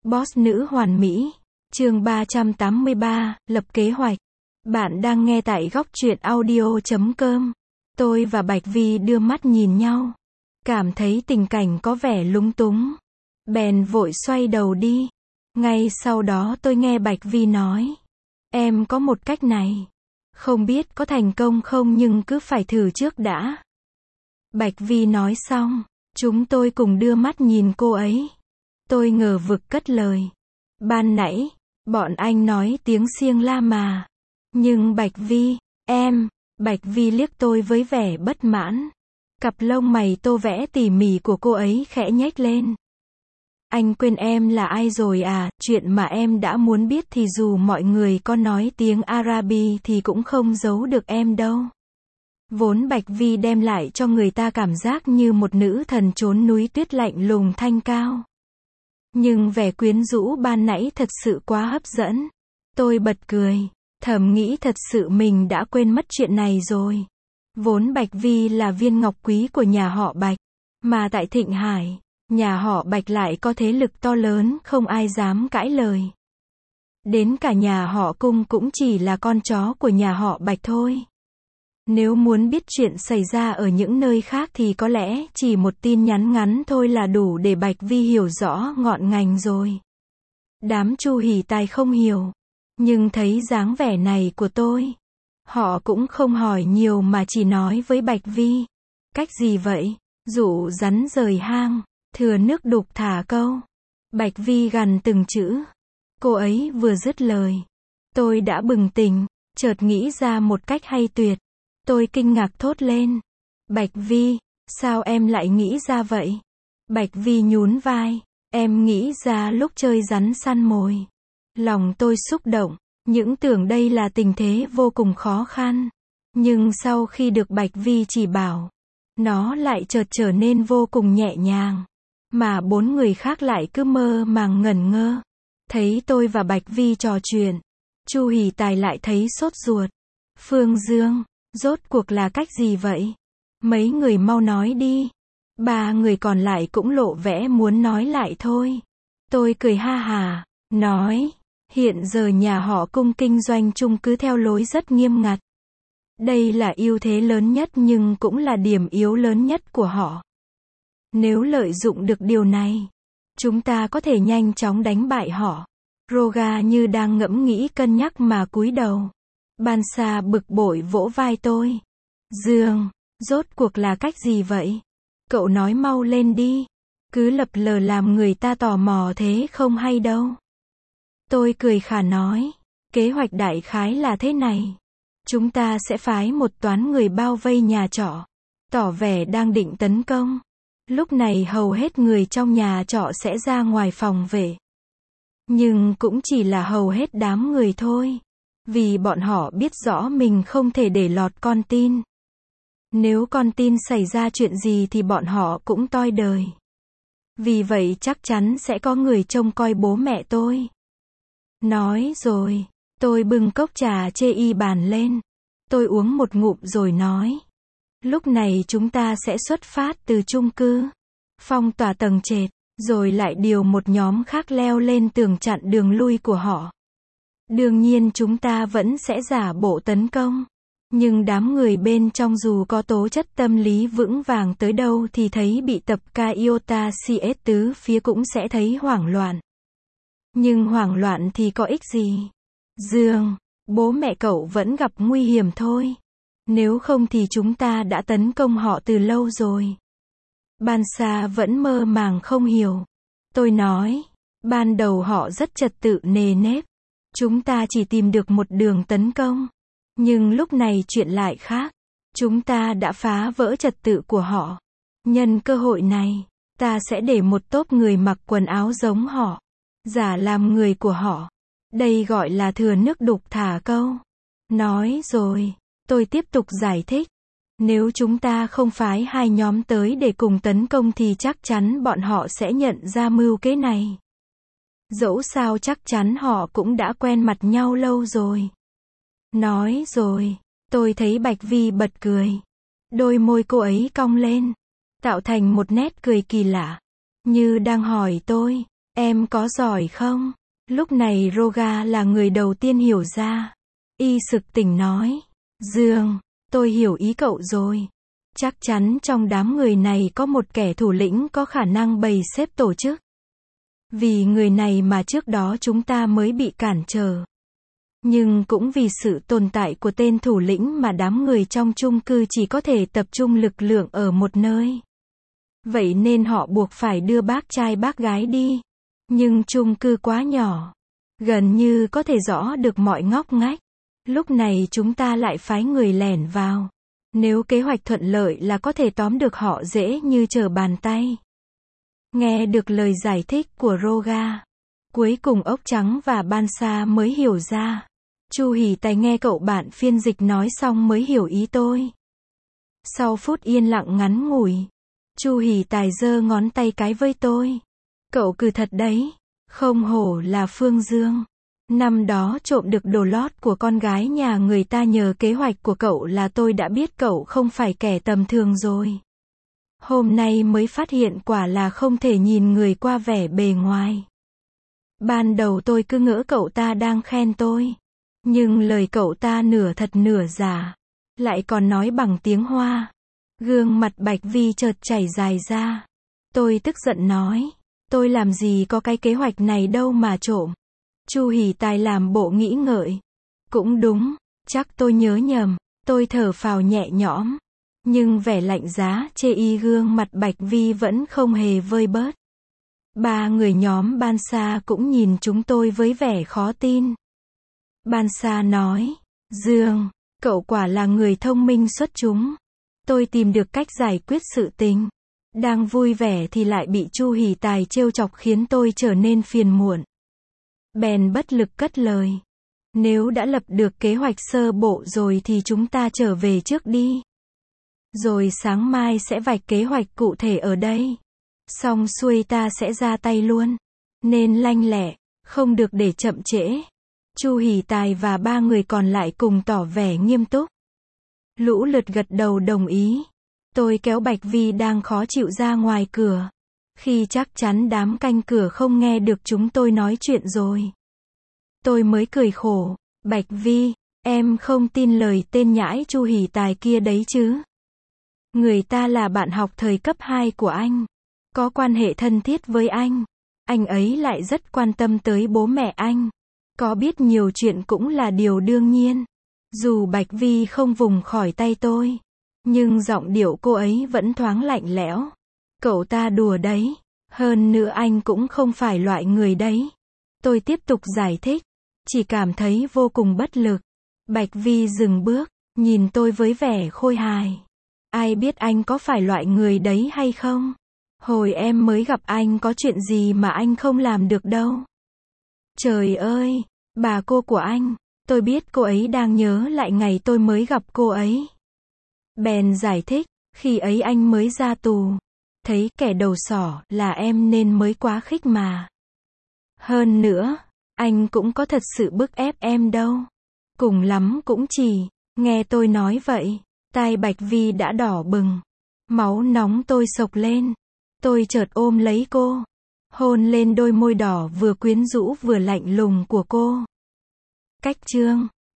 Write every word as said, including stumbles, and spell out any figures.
Boss nữ hoàn mỹ. Chương ba trăm tám mươi ba, lập kế hoạch. Bạn đang nghe tại góc truyện audio chấm com. Tôi và Bạch Vi đưa mắt nhìn nhau. Cảm thấy tình cảnh có vẻ lúng túng. Bèn vội xoay đầu đi. Ngay sau đó tôi nghe Bạch Vi nói. Em có một cách này. Không biết có thành công không nhưng cứ phải thử trước đã. Bạch Vi nói xong, chúng tôi cùng đưa mắt nhìn cô ấy. Tôi ngờ vực cất lời. Ban nãy, bọn anh nói tiếng Siêng La mà. Nhưng Bạch Vi, em, Bạch Vi liếc tôi với vẻ bất mãn. Cặp lông mày tô vẽ tỉ mỉ của cô ấy khẽ nhếch lên. Anh quên em là ai rồi à, chuyện mà em đã muốn biết thì dù mọi người có nói tiếng Arabi thì cũng không giấu được em đâu. Vốn Bạch Vi đem lại cho người ta cảm giác như một nữ thần trốn núi tuyết lạnh lùng thanh cao. Nhưng vẻ quyến rũ ban nãy thật sự quá hấp dẫn. Tôi bật cười, thầm nghĩ thật sự mình đã quên mất chuyện này rồi. Vốn Bạch Vi là viên ngọc quý của nhà họ Bạch, mà tại Thịnh Hải, nhà họ Bạch lại có thế lực to lớn không ai dám cãi lời. Đến cả nhà họ Cung cũng chỉ là con chó của nhà họ Bạch thôi. Nếu muốn biết chuyện xảy ra ở những nơi khác thì có lẽ chỉ một tin nhắn ngắn thôi là đủ để Bạch Vi hiểu rõ ngọn ngành rồi. Đám Chu Hỉ Tài không hiểu, nhưng thấy dáng vẻ này của tôi, họ cũng không hỏi nhiều mà chỉ nói với Bạch Vi. Cách gì vậy? Dụ rắn rời hang, thừa nước đục thả câu. Bạch Vi gằn từng chữ. Cô ấy vừa dứt lời, tôi đã bừng tỉnh, chợt nghĩ ra một cách hay tuyệt. Tôi kinh ngạc thốt lên. Bạch Vi, sao em lại nghĩ ra vậy? Bạch Vi nhún vai. Em nghĩ ra lúc chơi rắn săn mồi. Lòng tôi xúc động, những tưởng đây là tình thế vô cùng khó khăn. Nhưng sau khi được Bạch Vi chỉ bảo, nó lại chợt trở nên vô cùng nhẹ nhàng. Mà bốn người khác lại cứ mơ màng ngẩn ngơ. Thấy tôi và Bạch Vi trò chuyện, Chu Hỉ Tài lại thấy sốt ruột. Phương Dương, rốt cuộc là cách gì vậy? Mấy người mau nói đi. Ba người còn lại cũng lộ vẻ muốn nói lại thôi. Tôi cười ha hà, nói, hiện giờ nhà họ Cung kinh doanh chung cứ theo lối rất nghiêm ngặt. Đây là ưu thế lớn nhất nhưng cũng là điểm yếu lớn nhất của họ. Nếu lợi dụng được điều này, chúng ta có thể nhanh chóng đánh bại họ. Roga như đang ngẫm nghĩ cân nhắc mà cúi đầu. Ban Sa bực bội vỗ vai tôi. Dương, rốt cuộc là cách gì vậy? Cậu nói mau lên đi. Cứ lập lờ làm người ta tò mò thế không hay đâu. Tôi cười khà nói. Kế hoạch đại khái là thế này. Chúng ta sẽ phái một toán người bao vây nhà trọ. Tỏ vẻ đang định tấn công. Lúc này hầu hết người trong nhà trọ sẽ ra ngoài phòng vệ. Nhưng cũng chỉ là hầu hết đám người thôi. Vì bọn họ biết rõ mình không thể để lọt con tin. Nếu con tin xảy ra chuyện gì thì bọn họ cũng toi đời. Vì vậy chắc chắn sẽ có người trông coi bố mẹ tôi. Nói rồi, tôi bưng cốc trà chê y bàn lên. Tôi uống một ngụm rồi nói. Lúc này chúng ta sẽ xuất phát từ chung cư, phong tỏa tầng trệt, rồi lại điều một nhóm khác leo lên tường chặn đường lui của họ. Đương nhiên chúng ta vẫn sẽ giả bộ tấn công. Nhưng đám người bên trong dù có tố chất tâm lý vững vàng tới đâu thì thấy bị tập ca iota cs tứ phía cũng sẽ thấy hoảng loạn. Nhưng hoảng loạn thì có ích gì? Dương, bố mẹ cậu vẫn gặp nguy hiểm thôi. Nếu không thì chúng ta đã tấn công họ từ lâu rồi. Ban Sa vẫn mơ màng không hiểu. Tôi nói, ban đầu họ rất trật tự nề nếp. Chúng ta chỉ tìm được một đường tấn công. Nhưng lúc này chuyện lại khác. Chúng ta đã phá vỡ trật tự của họ. Nhân cơ hội này, ta sẽ để một tốp người mặc quần áo giống họ. Giả làm người của họ. Đây gọi là thừa nước đục thả câu. Nói rồi, tôi tiếp tục giải thích. Nếu chúng ta không phái hai nhóm tới để cùng tấn công thì chắc chắn bọn họ sẽ nhận ra mưu kế này. Dẫu sao chắc chắn họ cũng đã quen mặt nhau lâu rồi. Nói rồi, tôi thấy Bạch Vi bật cười. Đôi môi cô ấy cong lên, tạo thành một nét cười kỳ lạ. Như đang hỏi tôi, em có giỏi không? Lúc này Roga là người đầu tiên hiểu ra. Y sực tỉnh nói. Dương, tôi hiểu ý cậu rồi. Chắc chắn trong đám người này có một kẻ thủ lĩnh có khả năng bày xếp tổ chức. Vì người này mà trước đó chúng ta mới bị cản trở. Nhưng cũng vì sự tồn tại của tên thủ lĩnh mà đám người trong chung cư chỉ có thể tập trung lực lượng ở một nơi. Vậy nên họ buộc phải đưa bác trai bác gái đi. Nhưng chung cư quá nhỏ. Gần như có thể rõ được mọi ngóc ngách. Lúc này chúng ta lại phái người lẻn vào. Nếu kế hoạch thuận lợi là có thể tóm được họ dễ như trở bàn tay. Nghe được lời giải thích của Roga. Cuối cùng ốc trắng và Bansa mới hiểu ra. Chu Hỉ Tài nghe cậu bạn phiên dịch nói xong mới hiểu ý tôi. Sau phút yên lặng ngắn ngủi, Chu Hỉ Tài giơ ngón tay cái với tôi. Cậu cừ thật đấy. Không hổ là Phương Dương. Năm đó trộm được đồ lót của con gái nhà người ta nhờ kế hoạch của cậu là tôi đã biết cậu không phải kẻ tầm thường rồi. Hôm nay mới phát hiện quả là không thể nhìn người qua vẻ bề ngoài. Ban đầu tôi cứ ngỡ cậu ta đang khen tôi. Nhưng lời cậu ta nửa thật nửa giả. Lại còn nói bằng tiếng Hoa. Gương mặt Bạch Vi chợt chảy dài ra. Tôi tức giận nói. Tôi làm gì có cái kế hoạch này đâu mà trộm. Chu Hỉ Tài làm bộ nghĩ ngợi. Cũng đúng, chắc tôi nhớ nhầm. Tôi thở phào nhẹ nhõm. Nhưng vẻ lạnh giá chê y gương mặt Bạch Vi vẫn không hề vơi bớt. Ba người nhóm Bansa cũng nhìn chúng tôi với vẻ khó tin. Bansa nói, Dương, cậu quả là người thông minh xuất chúng. Tôi tìm được cách giải quyết sự tình. Đang vui vẻ thì lại bị Chu Hỉ Tài trêu chọc khiến tôi trở nên phiền muộn. Bèn bất lực cất lời. Nếu đã lập được kế hoạch sơ bộ rồi thì chúng ta trở về trước đi. Rồi sáng mai sẽ vạch kế hoạch cụ thể ở đây. Xong xuôi ta sẽ ra tay luôn. Nên lanh lẹ, không được để chậm trễ. Chu Hỉ Tài và ba người còn lại cùng tỏ vẻ nghiêm túc. Lũ lượt gật đầu đồng ý. Tôi kéo Bạch Vi đang khó chịu ra ngoài cửa. Khi chắc chắn đám canh cửa không nghe được chúng tôi nói chuyện rồi. Tôi mới cười khổ. Bạch Vi, em không tin lời tên nhãi Chu Hỉ Tài kia đấy chứ. Người ta là bạn học thời cấp hai của anh. Có quan hệ thân thiết với anh. Anh ấy lại rất quan tâm tới bố mẹ anh. Có biết nhiều chuyện cũng là điều đương nhiên. Dù Bạch Vi không vùng khỏi tay tôi. Nhưng giọng điệu cô ấy vẫn thoáng lạnh lẽo. Cậu ta đùa đấy. Hơn nữa anh cũng không phải loại người đấy. Tôi tiếp tục giải thích. Chỉ cảm thấy vô cùng bất lực. Bạch Vi dừng bước. Nhìn tôi với vẻ khôi hài. Ai biết anh có phải loại người đấy hay không? Hồi em mới gặp anh có chuyện gì mà anh không làm được đâu. Trời ơi, bà cô của anh. Tôi biết cô ấy đang nhớ lại ngày tôi mới gặp cô ấy. Bèn giải thích, khi ấy anh mới ra tù. Thấy kẻ đầu sỏ là em nên mới quá khích mà. Hơn nữa, anh cũng có thật sự bức ép em đâu. Cùng lắm cũng chỉ, nghe tôi nói vậy, tai Bạch Vi đã đỏ bừng. Máu nóng tôi sộc lên. Tôi chợt ôm lấy cô. Hôn lên đôi môi đỏ vừa quyến rũ vừa lạnh lùng của cô. Cách chương